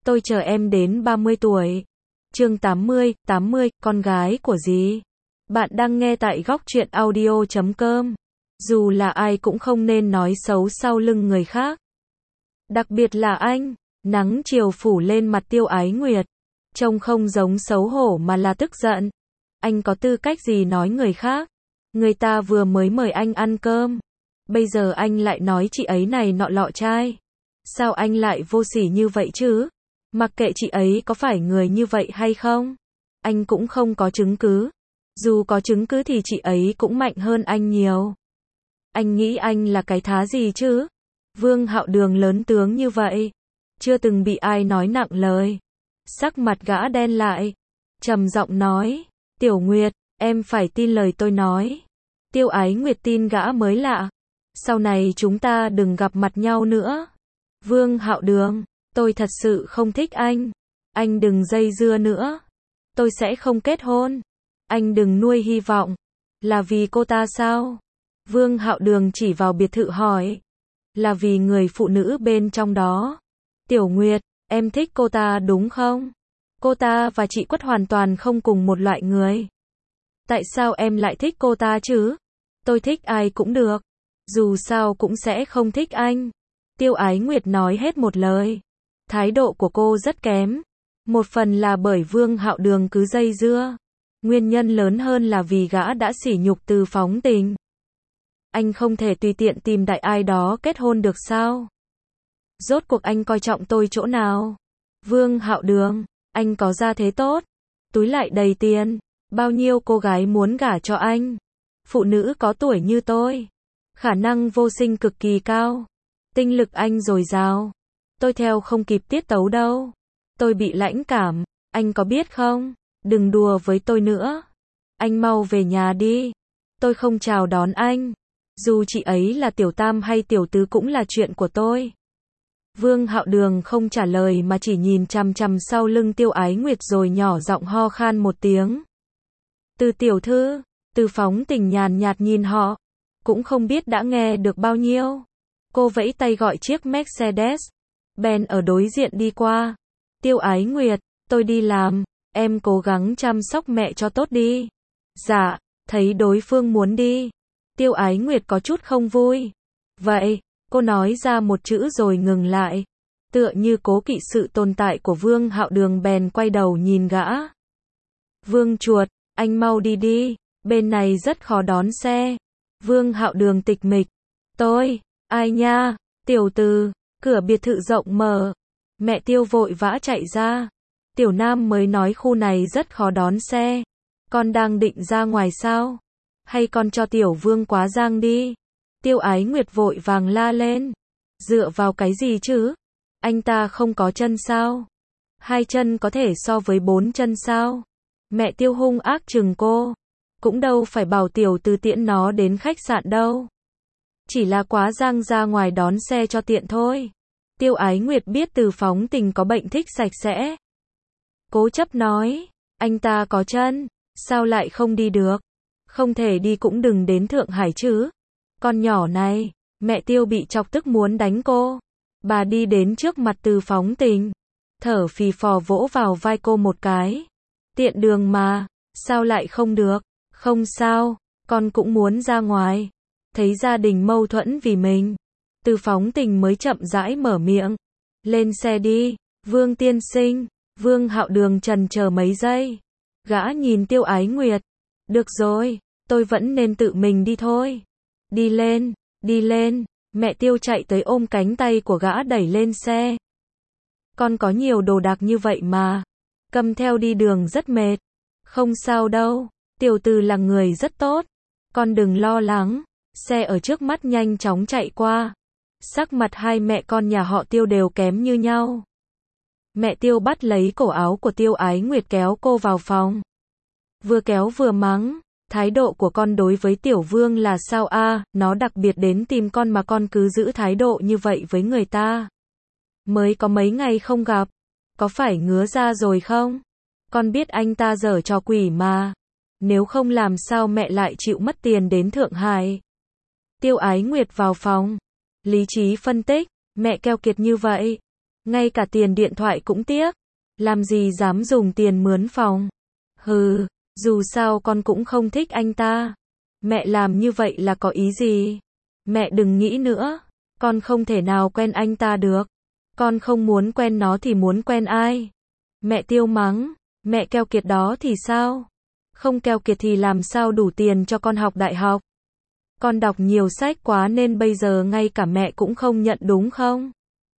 Tôi chờ em đến 30 tuổi. Chương 80, con gái của dì. Bạn đang nghe tại góc truyện audio.com. Dù là ai cũng không nên nói xấu sau lưng người khác. Đặc biệt là anh. Nắng chiều phủ lên mặt Tiêu Ái Nguyệt. Trông không giống xấu hổ mà là tức giận. Anh có tư cách gì nói người khác? Người ta vừa mới mời anh ăn cơm. Bây giờ anh lại nói chị ấy này nọ lọ chai. Sao anh lại vô sỉ như vậy chứ? Mặc kệ chị ấy có phải người như vậy hay không, anh cũng không có chứng cứ. Dù có chứng cứ thì chị ấy cũng mạnh hơn anh nhiều. Anh nghĩ anh là cái thá gì chứ? Vương Hạo Đường lớn tướng như vậy, chưa từng bị ai nói nặng lời. Sắc mặt gã đen lại, trầm giọng nói, Tiểu Nguyệt, em phải tin lời tôi nói. Tiêu Ái Nguyệt tin gã mới lạ. Sau này chúng ta đừng gặp mặt nhau nữa. Vương Hạo Đường, tôi thật sự không thích anh. Anh đừng dây dưa nữa. Tôi sẽ không kết hôn. Anh đừng nuôi hy vọng. Là vì cô ta sao? Vương Hạo Đường chỉ vào biệt thự hỏi. Là vì người phụ nữ bên trong đó. Tiểu Nguyệt, em thích cô ta đúng không? Cô ta và chị Quất hoàn toàn không cùng một loại người. Tại sao em lại thích cô ta chứ? Tôi thích ai cũng được. Dù sao cũng sẽ không thích anh. Tiêu Ái Nguyệt nói hết một lời. Thái độ của cô rất kém. Một phần là bởi Vương Hạo Đường cứ dây dưa. Nguyên nhân lớn hơn là vì gã đã sỉ nhục Từ Phóng Tình. Anh không thể tùy tiện tìm đại ai đó kết hôn được sao? Rốt cuộc anh coi trọng tôi chỗ nào? Vương Hạo Đường, anh có gia thế tốt, túi lại đầy tiền, bao nhiêu cô gái muốn gả cho anh. Phụ nữ có tuổi như tôi, khả năng vô sinh cực kỳ cao, tinh lực anh dồi dào. Tôi theo không kịp tiết tấu đâu. Tôi bị lãnh cảm, anh có biết không? Đừng đùa với tôi nữa. Anh mau về nhà đi. Tôi không chào đón anh. Dù chị ấy là tiểu tam hay tiểu tứ cũng là chuyện của tôi. Vương Hạo Đường không trả lời mà chỉ nhìn chằm chằm sau lưng Tiêu Ái Nguyệt rồi nhỏ giọng ho khan một tiếng. Từ tiểu thư, Từ Phóng Tình nhàn nhạt nhìn họ, cũng không biết đã nghe được bao nhiêu. Cô vẫy tay gọi chiếc Mercedes Benz ở đối diện đi qua. Tiêu Ái Nguyệt, tôi đi làm, em cố gắng chăm sóc mẹ cho tốt đi. Dạ, thấy đối phương muốn đi. Tiêu Ái Nguyệt có chút không vui. Vậy, cô nói ra một chữ rồi ngừng lại. Tựa như cố kỵ sự tồn tại của Vương Hạo Đường bèn quay đầu nhìn gã. Vương Chuột, anh mau đi đi, bên này rất khó đón xe. Vương Hạo Đường tịch mịch. Tôi, ai nha, tiểu Từ, cửa biệt thự rộng mở. Mẹ Tiêu vội vã chạy ra. Tiểu Nam mới nói khu này rất khó đón xe. Con đang định ra ngoài sao? Hay con cho Tiểu Vương quá giang đi? Tiêu Ái Nguyệt vội vàng la lên. Dựa vào cái gì chứ? Anh ta không có chân sao? 2 chân có thể so với 4 chân sao? Mẹ Tiêu hung ác chừng cô. Cũng đâu phải bảo Tiểu Từ tiễn nó đến khách sạn đâu. Chỉ là quá giang ra ngoài đón xe cho tiện thôi. Tiêu Ái Nguyệt biết Từ Phóng Tình có bệnh thích sạch sẽ. Cố chấp nói, anh ta có chân, sao lại không đi được? Không thể đi cũng đừng đến Thượng Hải chứ. Con nhỏ này, mẹ Tiêu bị chọc tức muốn đánh cô. Bà đi đến trước mặt Từ Phóng Tình, thở phì phò vỗ vào vai cô một cái. Tiện đường mà, sao lại không được? Không sao, con cũng muốn ra ngoài. Thấy gia đình mâu thuẫn vì mình, Từ Phóng Tình mới chậm rãi mở miệng. Lên xe đi, Vương tiên sinh. Vương Hạo Đường chần chờ mấy giây. Gã nhìn Tiêu Ái Nguyệt. Được rồi, tôi vẫn nên tự mình đi thôi. Đi lên, mẹ Tiêu chạy tới ôm cánh tay của gã đẩy lên xe. Con có nhiều đồ đạc như vậy mà. Cầm theo đi đường rất mệt. Không sao đâu, Tiểu Từ là người rất tốt. Con đừng lo lắng. Xe ở trước mắt nhanh chóng chạy qua. Sắc mặt hai mẹ con nhà họ Tiêu đều kém như nhau. Mẹ Tiêu bắt lấy cổ áo của Tiêu Ái Nguyệt kéo cô vào phòng. Vừa kéo vừa mắng. Thái độ của con đối với Tiểu Vương là sao a? Nó đặc biệt đến tìm con mà con cứ giữ thái độ như vậy với người ta. Mới có mấy ngày không gặp. Có phải ngứa ra rồi không? Con biết anh ta giở trò quỷ mà. Nếu không làm sao mẹ lại chịu mất tiền đến Thượng Hải. Tiêu Ái Nguyệt vào phòng. Lý trí phân tích. Mẹ keo kiệt như vậy. Ngay cả tiền điện thoại cũng tiếc. Làm gì dám dùng tiền mướn phòng. Hừ, dù sao con cũng không thích anh ta. Mẹ làm như vậy là có ý gì? Mẹ đừng nghĩ nữa. Con không thể nào quen anh ta được. Con không muốn quen nó thì muốn quen ai? Mẹ Tiêu mắng. Mẹ keo kiệt đó thì sao? Không keo kiệt thì làm sao đủ tiền cho con học đại học? Con đọc nhiều sách quá nên bây giờ ngay cả mẹ cũng không nhận đúng không?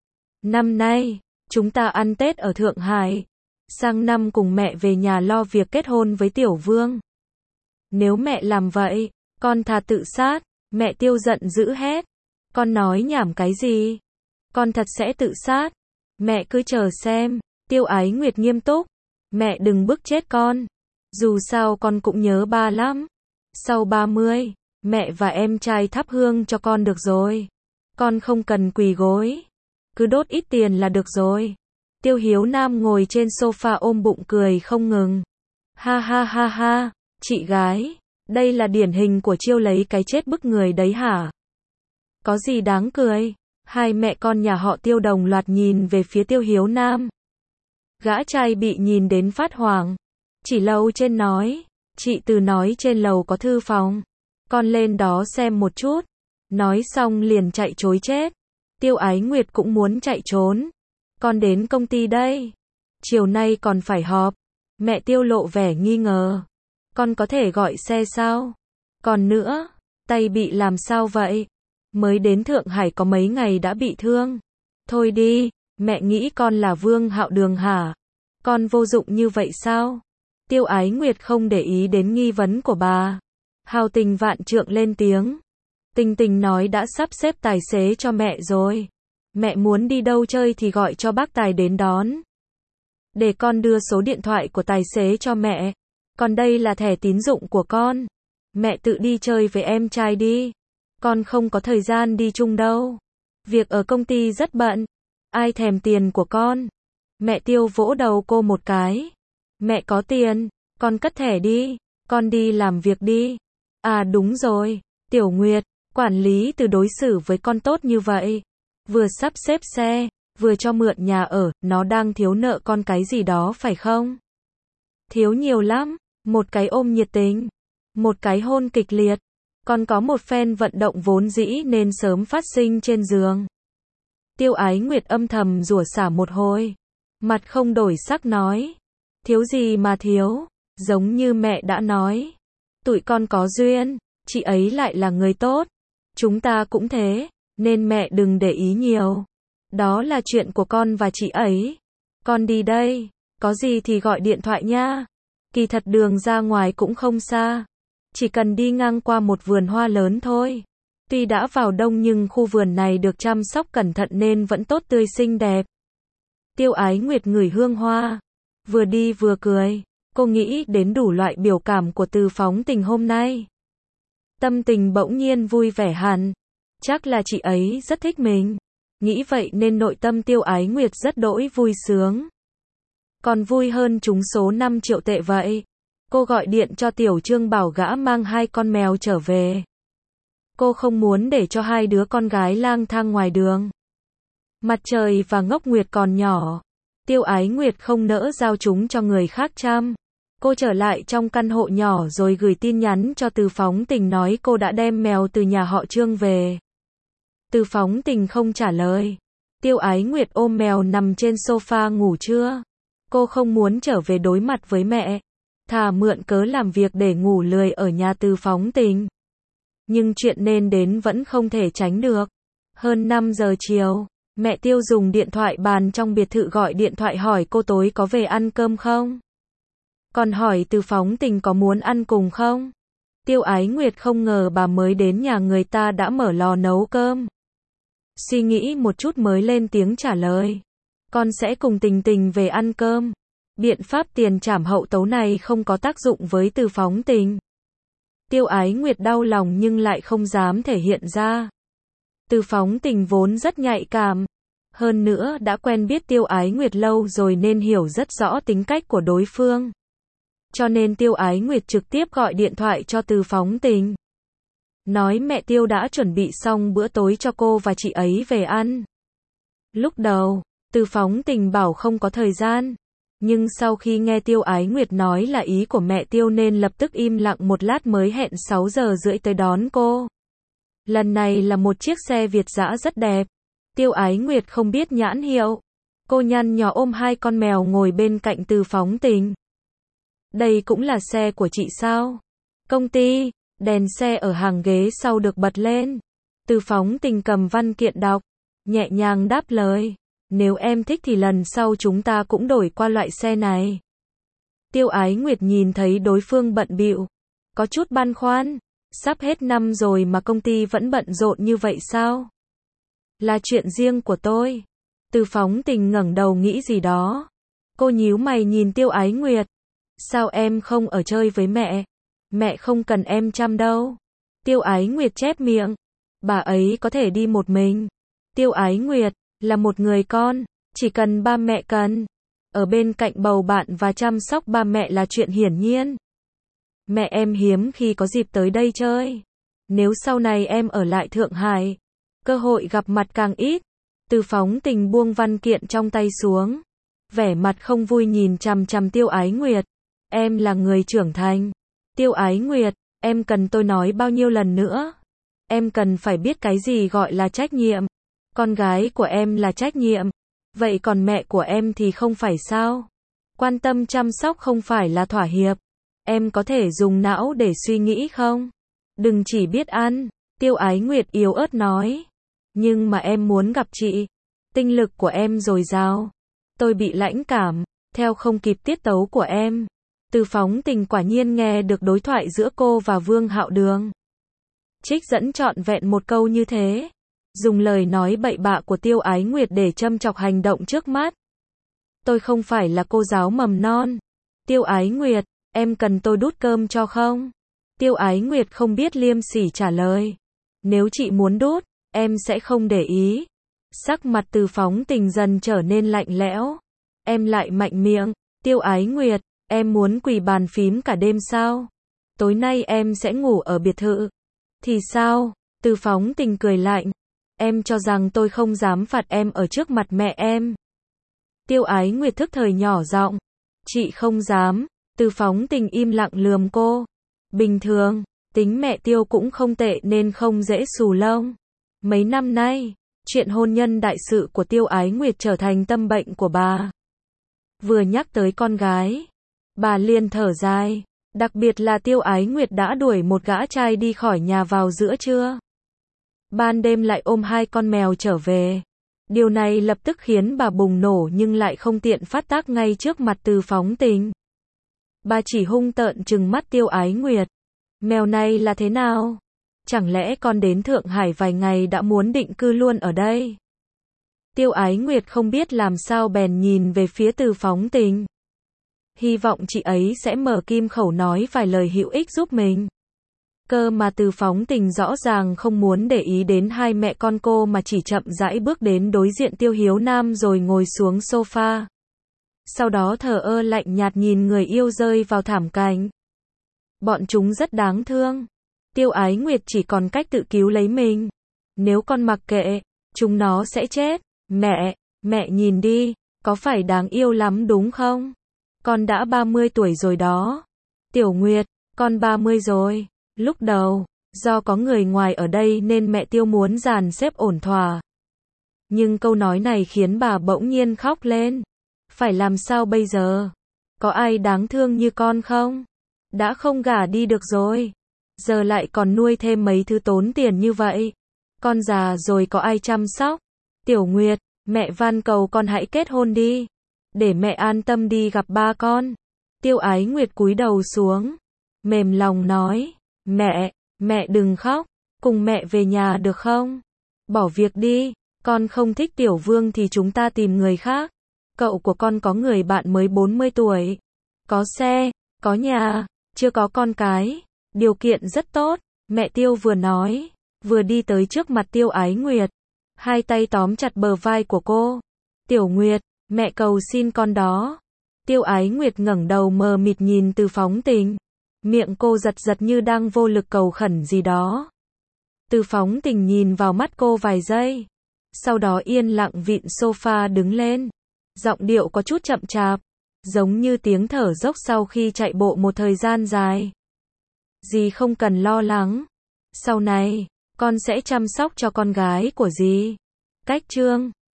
Năm nay, chúng ta ăn Tết ở Thượng Hải. Sang năm cùng mẹ về nhà lo việc kết hôn với Tiểu Vương. Nếu mẹ làm vậy, con thà tự sát. Mẹ Tiêu giận dữ hét. Con nói nhảm cái gì? Con thật sẽ tự sát. Mẹ cứ chờ xem. Tiêu Ái Nguyệt nghiêm túc. Mẹ đừng bức chết con. Dù sao con cũng nhớ ba lắm. Sau 30, mẹ và em trai thắp hương cho con được rồi. Con không cần quỳ gối. Cứ đốt ít tiền là được rồi. Tiêu Hiếu Nam ngồi trên sofa ôm bụng cười không ngừng. Ha ha ha ha, chị gái, đây là điển hình của chiêu lấy cái chết bức người đấy hả? Có gì đáng cười? Hai mẹ con nhà họ Tiêu đồng loạt nhìn về phía Tiêu Hiếu Nam. Gã trai bị nhìn đến phát hoảng. Chỉ lầu trên nói, chị Từ nói trên lầu có thư phòng. Con lên đó xem một chút. Nói xong liền chạy trối chết. Tiêu Ái Nguyệt cũng muốn chạy trốn. Con đến công ty đây. Chiều nay còn phải họp. Mẹ Tiêu lộ vẻ nghi ngờ. Con có thể gọi xe sao? Còn nữa, tay bị làm sao vậy? Mới đến Thượng Hải có mấy ngày đã bị thương. Thôi đi, mẹ nghĩ con là Vương Hạo Đường hả? Con vô dụng như vậy sao? Tiêu Ái Nguyệt không để ý đến nghi vấn của bà. Hào Tình vạn trượng lên tiếng. Tình Tình nói đã sắp xếp tài xế cho mẹ rồi. Mẹ muốn đi đâu chơi thì gọi cho bác tài đến đón. Để con đưa số điện thoại của tài xế cho mẹ. Còn đây là thẻ tín dụng của con. Mẹ tự đi chơi với em trai đi. Con không có thời gian đi chung đâu. Việc ở công ty rất bận. Ai thèm tiền của con? Mẹ Tiêu vỗ đầu cô một cái. Mẹ có tiền, con cất thẻ đi. Con đi làm việc đi. À đúng rồi, Tiểu Nguyệt, quản lý Từ đối xử với con tốt như vậy. Vừa sắp xếp xe, vừa cho mượn nhà ở, nó đang thiếu nợ con cái gì đó phải không? Thiếu nhiều lắm, một cái ôm nhiệt tình, một cái hôn kịch liệt, còn có một phen vận động vốn dĩ nên sớm phát sinh trên giường. Tiêu Ái Nguyệt âm thầm rủa xả một hồi, mặt không đổi sắc nói, thiếu gì mà thiếu, giống như mẹ đã nói, tụi con có duyên, chị ấy lại là người tốt, chúng ta cũng thế, nên mẹ đừng để ý nhiều. Đó là chuyện của con và chị ấy. Con đi đây, có gì thì gọi điện thoại nha. Kỳ thật đường ra ngoài cũng không xa. Chỉ cần đi ngang qua một vườn hoa lớn thôi. Tuy đã vào đông nhưng khu vườn này được chăm sóc cẩn thận nên vẫn tốt tươi xinh đẹp. Tiêu Ái Nguyệt ngửi hương hoa. Vừa đi vừa cười. Cô nghĩ đến đủ loại biểu cảm của Từ phóng tình hôm nay. Tâm tình bỗng nhiên vui vẻ hẳn. Chắc là chị ấy rất thích mình. Nghĩ vậy nên nội tâm Tiêu Ái Nguyệt rất đỗi vui sướng. Còn vui hơn trúng số 5 triệu tệ vậy. Cô gọi điện cho Tiểu Trương bảo gã mang 2 con mèo trở về. Cô không muốn để cho 2 đứa con gái lang thang ngoài đường. Mặt Trời và Ngốc Nguyệt còn nhỏ. Tiêu Ái Nguyệt không nỡ giao chúng cho người khác chăm. Cô trở lại trong căn hộ nhỏ rồi gửi tin nhắn cho Từ phóng tình nói cô đã đem mèo từ nhà họ Trương về. Từ phóng tình không trả lời. Tiêu Ái Nguyệt ôm mèo nằm trên sofa ngủ trưa. Cô không muốn trở về đối mặt với mẹ. Thà mượn cớ làm việc để ngủ lười ở nhà Từ phóng tình. Nhưng chuyện nên đến vẫn không thể tránh được. Hơn 5 giờ chiều, mẹ Tiêu dùng điện thoại bàn trong biệt thự gọi điện thoại hỏi cô tối có về ăn cơm không? Còn hỏi Từ phóng tình có muốn ăn cùng không? Tiêu Ái Nguyệt không ngờ bà mới đến nhà người ta đã mở lò nấu cơm. Suy nghĩ một chút mới lên tiếng trả lời. Con sẽ cùng Tình Tình về ăn cơm. Biện pháp tiền trảm hậu tấu này không có tác dụng với Từ phóng tình. Tiêu Ái Nguyệt đau lòng nhưng lại không dám thể hiện ra. Từ phóng tình vốn rất nhạy cảm. Hơn nữa đã quen biết Tiêu Ái Nguyệt lâu rồi nên hiểu rất rõ tính cách của đối phương. Cho nên Tiêu Ái Nguyệt trực tiếp gọi điện thoại cho Từ phóng tình. Nói mẹ Tiêu đã chuẩn bị xong bữa tối cho cô và chị ấy về ăn. Lúc đầu, Từ Phóng Tình bảo không có thời gian. Nhưng sau khi nghe Tiêu Ái Nguyệt nói là ý của mẹ Tiêu nên lập tức im lặng một lát mới hẹn 6 giờ rưỡi tới đón cô. Lần này là một chiếc xe Việt dã rất đẹp. Tiêu Ái Nguyệt không biết nhãn hiệu. Cô nhăn nhó ôm hai con mèo ngồi bên cạnh Từ Phóng Tình. Đây cũng là xe của chị sao? Công ty, đèn xe ở hàng ghế sau được bật lên. Từ Phóng Tình cầm văn kiện đọc, nhẹ nhàng đáp lời. Nếu em thích thì lần sau chúng ta cũng đổi qua loại xe này. Tiêu Ái Nguyệt nhìn thấy đối phương bận bịu, có chút băn khoăn. Sắp hết năm rồi mà công ty vẫn bận rộn như vậy sao? Là chuyện riêng của tôi. Từ Phóng Tình ngẩng đầu nghĩ gì đó. Cô nhíu mày nhìn Tiêu Ái Nguyệt. Sao em không ở chơi với mẹ? Mẹ không cần em chăm đâu. Tiêu Ái Nguyệt chép miệng. Bà ấy có thể đi một mình. Tiêu Ái Nguyệt là một người con, chỉ cần ba mẹ cần. Ở bên cạnh bầu bạn và chăm sóc ba mẹ là chuyện hiển nhiên. Mẹ em hiếm khi có dịp tới đây chơi. Nếu sau này em ở lại Thượng Hải, cơ hội gặp mặt càng ít. Từ Phóng Tình buông văn kiện trong tay xuống. Vẻ mặt không vui nhìn chằm chằm Tiêu Ái Nguyệt. Em là người trưởng thành. Tiêu Ái Nguyệt, em cần tôi nói bao nhiêu lần nữa? Em cần phải biết cái gì gọi là trách nhiệm. Con gái của em là trách nhiệm. Vậy còn mẹ của em thì không phải sao? Quan tâm chăm sóc không phải là thỏa hiệp. Em có thể dùng não để suy nghĩ không? Đừng chỉ biết ăn. Tiêu Ái Nguyệt yếu ớt nói. Nhưng mà em muốn gặp chị. Tinh lực của em dồi dào. Tôi bị lãnh cảm, theo không kịp tiết tấu của em. Từ Phóng Tình quả nhiên nghe được đối thoại giữa cô và Vương Hạo Đường. Trích dẫn trọn vẹn một câu như thế. Dùng lời nói bậy bạ của Tiêu Ái Nguyệt để châm chọc hành động trước mắt. Tôi không phải là cô giáo mầm non. Tiêu Ái Nguyệt, em cần tôi đút cơm cho không? Tiêu Ái Nguyệt không biết liêm sỉ trả lời. Nếu chị muốn đút, em sẽ không để ý. Sắc mặt Từ Phóng Tình dần trở nên lạnh lẽo. Em lại mạnh miệng. Tiêu Ái Nguyệt, em muốn quỳ bàn phím cả đêm sao? Tối nay em sẽ ngủ ở biệt thự. Thì sao? Từ Phóng Tình cười lạnh. Em cho rằng tôi không dám phạt em ở trước mặt mẹ em. Tiêu Ái Nguyệt thức thời nhỏ giọng. Chị không dám. Từ Phóng Tình im lặng lườm cô. Bình thường, tính mẹ Tiêu cũng không tệ nên không dễ xù lông. Mấy năm nay, chuyện hôn nhân đại sự của Tiêu Ái Nguyệt trở thành tâm bệnh của bà. Vừa nhắc tới con gái, bà liền thở dài. Đặc biệt là Tiêu Ái Nguyệt đã đuổi một gã trai đi khỏi nhà vào giữa trưa. Ban đêm lại ôm hai con mèo trở về. Điều này lập tức khiến bà bùng nổ nhưng lại không tiện phát tác ngay trước mặt Từ Phóng Tình. Bà chỉ hung tợn trừng mắt Tiêu Ái Nguyệt. Mèo này là thế nào? Chẳng lẽ con đến Thượng Hải vài ngày đã muốn định cư luôn ở đây? Tiêu Ái Nguyệt không biết làm sao bèn nhìn về phía Từ Phóng Tình. Hy vọng chị ấy sẽ mở kim khẩu nói vài lời hữu ích giúp mình. Cơ mà Từ Phóng Tình rõ ràng không muốn để ý đến hai mẹ con cô mà chỉ chậm rãi bước đến đối diện Tiêu Hiếu Nam rồi ngồi xuống sofa. Sau đó thờ ơ lạnh nhạt nhìn người yêu rơi vào thảm cảnh. Bọn chúng rất đáng thương. Tiêu Ái Nguyệt chỉ còn cách tự cứu lấy mình. Nếu con mặc kệ, chúng nó sẽ chết. Mẹ nhìn đi, có phải đáng yêu lắm đúng không? Con đã 30 tuổi rồi đó. Tiểu Nguyệt, con 30 rồi. Lúc đầu, do có người ngoài ở đây nên mẹ Tiêu muốn dàn xếp ổn thỏa. Nhưng câu nói này khiến bà bỗng nhiên khóc lên. Phải làm sao bây giờ? Có ai đáng thương như con không? Đã không gả đi được rồi. Giờ lại còn nuôi thêm mấy thứ tốn tiền như vậy. Con già rồi có ai chăm sóc? Tiểu Nguyệt, mẹ van cầu con hãy kết hôn đi. Để mẹ an tâm đi gặp ba con. Tiêu Ái Nguyệt cúi đầu xuống. Mềm lòng nói. Mẹ đừng khóc. Cùng mẹ về nhà được không? Bỏ việc đi. Con không thích Tiểu Vương thì chúng ta tìm người khác. Cậu của con có người bạn mới 40 tuổi. Có xe, có nhà, chưa có con cái. Điều kiện rất tốt. Mẹ Tiêu vừa nói, vừa đi tới trước mặt Tiêu Ái Nguyệt. Hai tay tóm chặt bờ vai của cô. Tiểu Nguyệt, mẹ cầu xin con đó. Tiêu Ái Nguyệt ngẩng đầu mờ mịt nhìn Từ Phóng Tình. Miệng cô giật giật như đang vô lực cầu khẩn gì đó. Từ Phóng Tình nhìn vào mắt cô vài giây. Sau đó yên lặng vịn sofa đứng lên. Giọng điệu có chút chậm chạp, giống như tiếng thở dốc sau khi chạy bộ một thời gian dài. Dì không cần lo lắng. Sau này, con sẽ chăm sóc cho con gái của dì. Cách chương